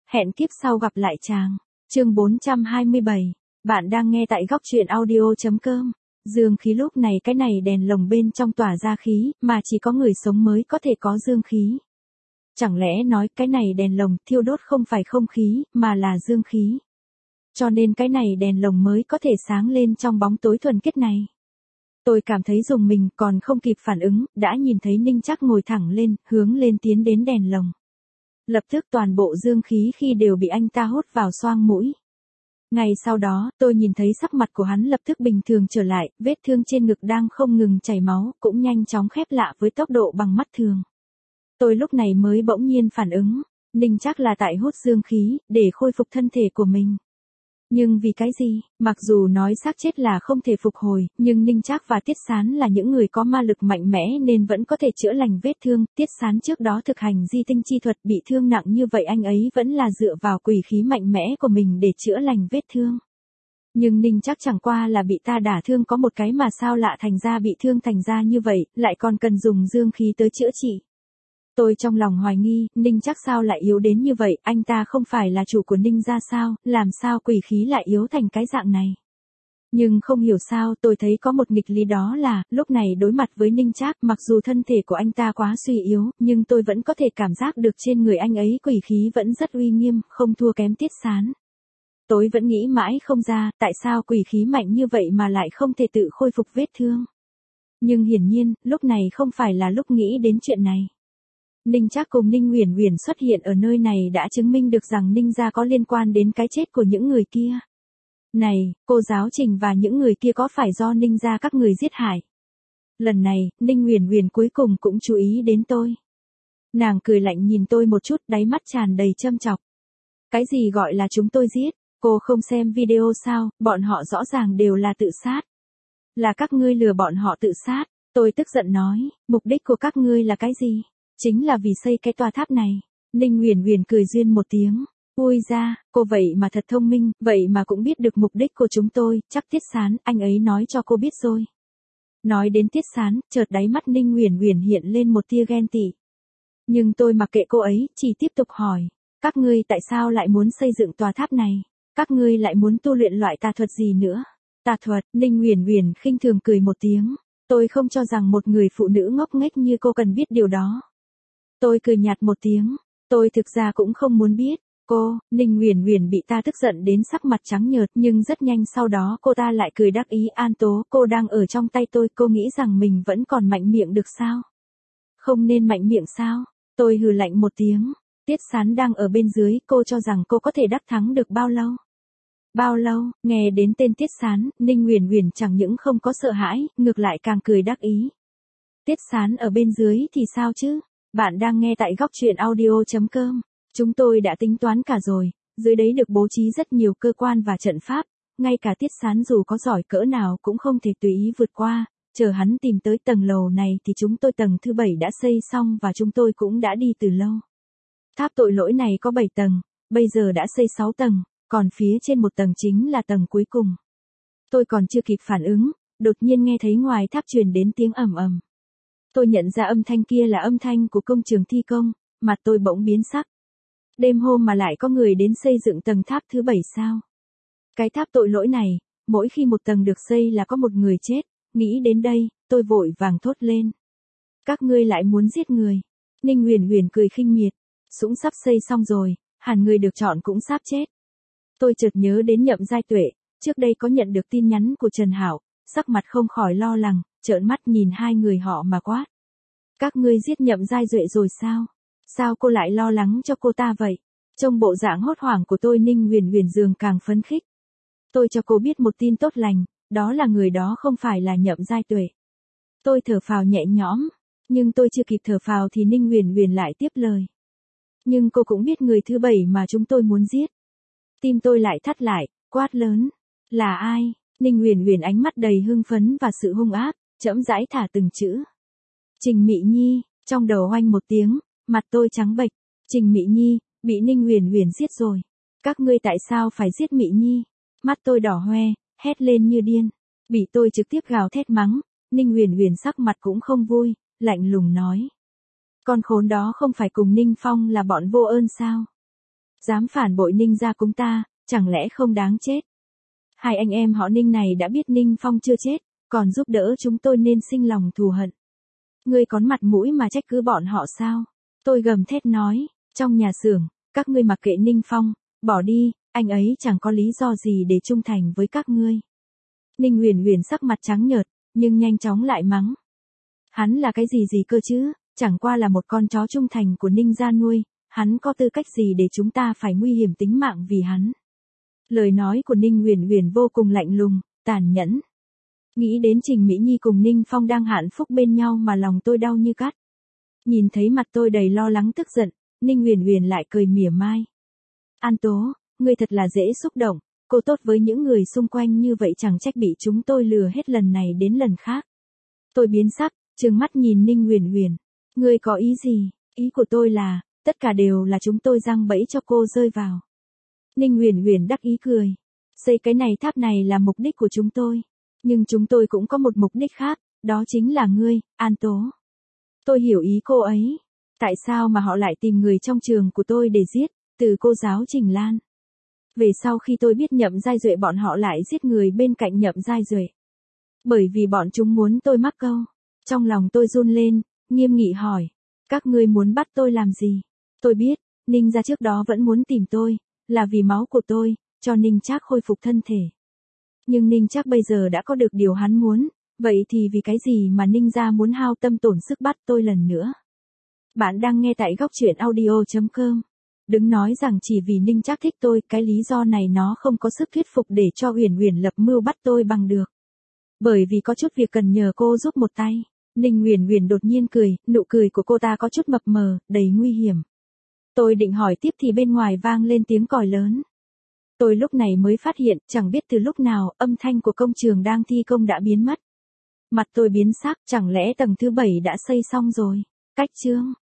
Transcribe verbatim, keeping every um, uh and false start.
Hẹn kiếp sau gặp lại chàng. Chương bốn trăm hai mươi bảy. Bạn đang nghe tại góc truyện audio.com. Dương khí lúc này cái này đèn lồng bên trong tỏa ra khí, mà chỉ có người sống mới có thể có dương khí. Chẳng lẽ nói cái này đèn lồng thiêu đốt không phải không khí, mà là dương khí. Cho nên cái này đèn lồng mới có thể sáng lên trong bóng tối thuần khiết này. Tôi cảm thấy rùng mình, còn không kịp phản ứng, đã nhìn thấy Ninh Trác ngồi thẳng lên, hướng lên tiến đến đèn lồng. Lập tức toàn bộ dương khí khi đều bị anh ta hút vào xoang mũi. Ngay sau đó, tôi nhìn thấy sắc mặt của hắn lập tức bình thường trở lại, vết thương trên ngực đang không ngừng chảy máu, cũng nhanh chóng khép lại với tốc độ bằng mắt thường. Tôi lúc này mới bỗng nhiên phản ứng, Ninh Trác là tại hút dương khí, để khôi phục thân thể của mình. Nhưng vì cái gì, mặc dù nói xác chết là không thể phục hồi, nhưng Ninh Trác và Tiết Sán là những người có ma lực mạnh mẽ nên vẫn có thể chữa lành vết thương. Tiết Sán trước đó thực hành di tinh chi thuật bị thương nặng như vậy, anh ấy vẫn là dựa vào quỷ khí mạnh mẽ của mình để chữa lành vết thương. Nhưng Ninh Trác chẳng qua là bị ta đả thương có một cái mà sao lạ thành ra bị thương thành ra như vậy, lại còn cần dùng dương khí tới chữa trị. Tôi trong lòng hoài nghi, Ninh Trác sao lại yếu đến như vậy, anh ta không phải là chủ của Ninh gia sao, làm sao quỷ khí lại yếu thành cái dạng này. Nhưng không hiểu sao tôi thấy có một nghịch lý, đó là, lúc này đối mặt với Ninh Trác, mặc dù thân thể của anh ta quá suy yếu, nhưng tôi vẫn có thể cảm giác được trên người anh ấy quỷ khí vẫn rất uy nghiêm, không thua kém Tiết Sán. Tôi vẫn nghĩ mãi không ra, tại sao quỷ khí mạnh như vậy mà lại không thể tự khôi phục vết thương. Nhưng hiển nhiên, lúc này không phải là lúc nghĩ đến chuyện này. Ninh Trác cùng Ninh Uyển Uyển xuất hiện ở nơi này đã chứng minh được rằng Ninh gia có liên quan đến cái chết của những người kia. Này, cô giáo Trình và những người kia có phải do Ninh gia các người giết hại? Lần này, Ninh Uyển Uyển cuối cùng cũng chú ý đến tôi. Nàng cười lạnh nhìn tôi một chút, đáy mắt tràn đầy châm chọc. Cái gì gọi là chúng tôi giết? Cô không xem video sao, bọn họ rõ ràng đều là tự sát. Là các ngươi lừa bọn họ tự sát. Tôi tức giận nói, mục đích của các ngươi là cái gì? Chính là vì xây cái tòa tháp này. Ninh Uyển Uyển cười duyên một tiếng. Ui ra, cô vậy mà thật thông minh, vậy mà cũng biết được mục đích của chúng tôi, chắc Tiết Sán, anh ấy nói cho cô biết rồi. Nói đến Tiết Sán, chợt đáy mắt Ninh Uyển Uyển hiện lên một tia ghen tị. Nhưng tôi mặc kệ cô ấy, chỉ tiếp tục hỏi. Các ngươi tại sao lại muốn xây dựng tòa tháp này? Các ngươi lại muốn tu luyện loại tà thuật gì nữa? Tà thuật, Ninh Uyển Uyển khinh thường cười một tiếng. Tôi không cho rằng một người phụ nữ ngốc nghếch như cô cần biết điều đó. Tôi cười nhạt một tiếng, tôi thực ra cũng không muốn biết. Cô, Ninh Uyển Uyển bị ta tức giận đến sắc mặt trắng nhợt, nhưng rất nhanh sau đó cô ta lại cười đắc ý, An Tố, cô đang ở trong tay tôi, cô nghĩ rằng mình vẫn còn mạnh miệng được sao? Không nên mạnh miệng sao? Tôi hừ lạnh một tiếng, Tiết Sán đang ở bên dưới, cô cho rằng cô có thể đắc thắng được bao lâu? Bao lâu? Nghe đến tên Tiết Sán, Ninh Uyển Uyển chẳng những không có sợ hãi, ngược lại càng cười đắc ý. Tiết Sán ở bên dưới thì sao chứ? Bạn đang nghe tại góc truyện audio.com. Chúng tôi đã tính toán cả rồi, dưới đấy được bố trí rất nhiều cơ quan và trận pháp, ngay cả Tiết Sán dù có giỏi cỡ nào cũng không thể tùy ý vượt qua, chờ hắn tìm tới tầng lầu này thì chúng tôi tầng thứ bảy đã xây xong và chúng tôi cũng đã đi từ lâu. Tháp tội lỗi này có bảy tầng, bây giờ đã xây sáu tầng, còn phía trên một tầng chính là tầng cuối cùng. Tôi còn chưa kịp phản ứng, đột nhiên nghe thấy ngoài tháp truyền đến tiếng ầm ầm. Tôi nhận ra âm thanh kia là âm thanh của công trường thi công, mặt tôi bỗng biến sắc. Đêm hôm mà lại có người đến xây dựng tầng tháp thứ bảy sao? Cái tháp tội lỗi này, mỗi khi một tầng được xây là có một người chết, nghĩ đến đây, tôi vội vàng thốt lên. Các ngươi lại muốn giết người. Ninh Uyển Uyển cười khinh miệt, cũng sắp xây xong rồi, hẳn người được chọn cũng sắp chết. Tôi chợt nhớ đến Nhậm Giai Tuệ, trước đây có nhận được tin nhắn của Trần Hảo, sắc mặt không khỏi lo lắng, trợn mắt nhìn hai người họ mà quát. Các ngươi giết Nhậm Giai Duệ rồi sao? Sao cô lại lo lắng cho cô ta vậy? Trong bộ dạng hốt hoảng của tôi, Ninh Uyển Uyển dường càng phấn khích. Tôi cho cô biết một tin tốt lành, đó là người đó không phải là Nhậm Giai Tuệ. Tôi thở phào nhẹ nhõm, nhưng tôi chưa kịp thở phào thì Ninh Uyển Uyển lại tiếp lời. Nhưng cô cũng biết người thứ bảy mà chúng tôi muốn giết. Tim tôi lại thắt lại, quát lớn. Là ai? Ninh Uyển Uyển ánh mắt đầy hưng phấn và sự hung ác, chậm rãi thả từng chữ. Trình Mị Nhi, trong đầu oanh một tiếng, mặt tôi trắng bệch. Trình Mị Nhi, bị Ninh Uyển Uyển giết rồi. Các ngươi tại sao phải giết Mị Nhi? Mắt tôi đỏ hoe, hét lên như điên. Bị tôi trực tiếp gào thét mắng, Ninh Uyển Uyển sắc mặt cũng không vui, lạnh lùng nói. Con khốn đó không phải cùng Ninh Phong là bọn vô ơn sao? Dám phản bội Ninh gia chúng ta, chẳng lẽ không đáng chết? Hai anh em họ Ninh này đã biết Ninh Phong chưa chết, còn giúp đỡ chúng tôi nên sinh lòng thù hận. Ngươi có mặt mũi mà trách cứ bọn họ sao? Tôi gầm thét nói, trong nhà xưởng, các ngươi mặc kệ Ninh Phong, bỏ đi, anh ấy chẳng có lý do gì để trung thành với các ngươi. Ninh Huyền Huyền sắc mặt trắng nhợt, nhưng nhanh chóng lại mắng. Hắn là cái gì gì cơ chứ, chẳng qua là một con chó trung thành của Ninh gia nuôi, hắn có tư cách gì để chúng ta phải nguy hiểm tính mạng vì hắn. Lời nói của Ninh Huyền Huyền vô cùng lạnh lùng, tàn nhẫn. Nghĩ đến Trình Mỹ Nhi cùng Ninh Phong đang hạnh phúc bên nhau mà lòng tôi đau như cắt. Nhìn thấy mặt tôi đầy lo lắng tức giận, Ninh Huyền Huyền lại cười mỉa mai. An Tố, ngươi thật là dễ xúc động, cô tốt với những người xung quanh như vậy chẳng trách bị chúng tôi lừa hết lần này đến lần khác. Tôi biến sắc, trừng mắt nhìn Ninh Huyền Huyền. Ngươi có ý gì? Ý của tôi là, tất cả đều là chúng tôi giăng bẫy cho cô rơi vào. Ninh Huyền Huyền đắc ý cười. Xây cái này tháp này là mục đích của chúng tôi. Nhưng chúng tôi cũng có một mục đích khác, đó chính là ngươi, An Tố. Tôi hiểu ý cô ấy. Tại sao mà họ lại tìm người trong trường của tôi để giết, từ cô giáo Trình Lan. Về sau khi tôi biết Nhậm Giai Duệ bọn họ lại giết người bên cạnh Nhậm Giai Duệ. Bởi vì bọn chúng muốn tôi mắc câu. Trong lòng tôi run lên, nghiêm nghị hỏi. Các ngươi muốn bắt tôi làm gì? Tôi biết, Ninh gia trước đó vẫn muốn tìm tôi, là vì máu của tôi, cho Ninh Trác khôi phục thân thể. Nhưng Ninh Trác bây giờ đã có được điều hắn muốn, vậy thì vì cái gì mà Ninh gia muốn hao tâm tổn sức bắt tôi lần nữa? Bạn đang nghe tại góc truyện audio chấm com. Đừng nói rằng chỉ vì Ninh Trác thích tôi, cái lý do này nó không có sức thuyết phục để cho Huyền Huyền lập mưu bắt tôi bằng được. Bởi vì có chút việc cần nhờ cô giúp một tay. Ninh Huyền Huyền đột nhiên cười, nụ cười của cô ta có chút mập mờ, đầy nguy hiểm. Tôi định hỏi tiếp thì bên ngoài vang lên tiếng còi lớn. Tôi lúc này mới phát hiện, chẳng biết từ lúc nào, âm thanh của công trường đang thi công đã biến mất. Mặt tôi biến sắc, chẳng lẽ tầng thứ bảy đã xây xong rồi? Cách chương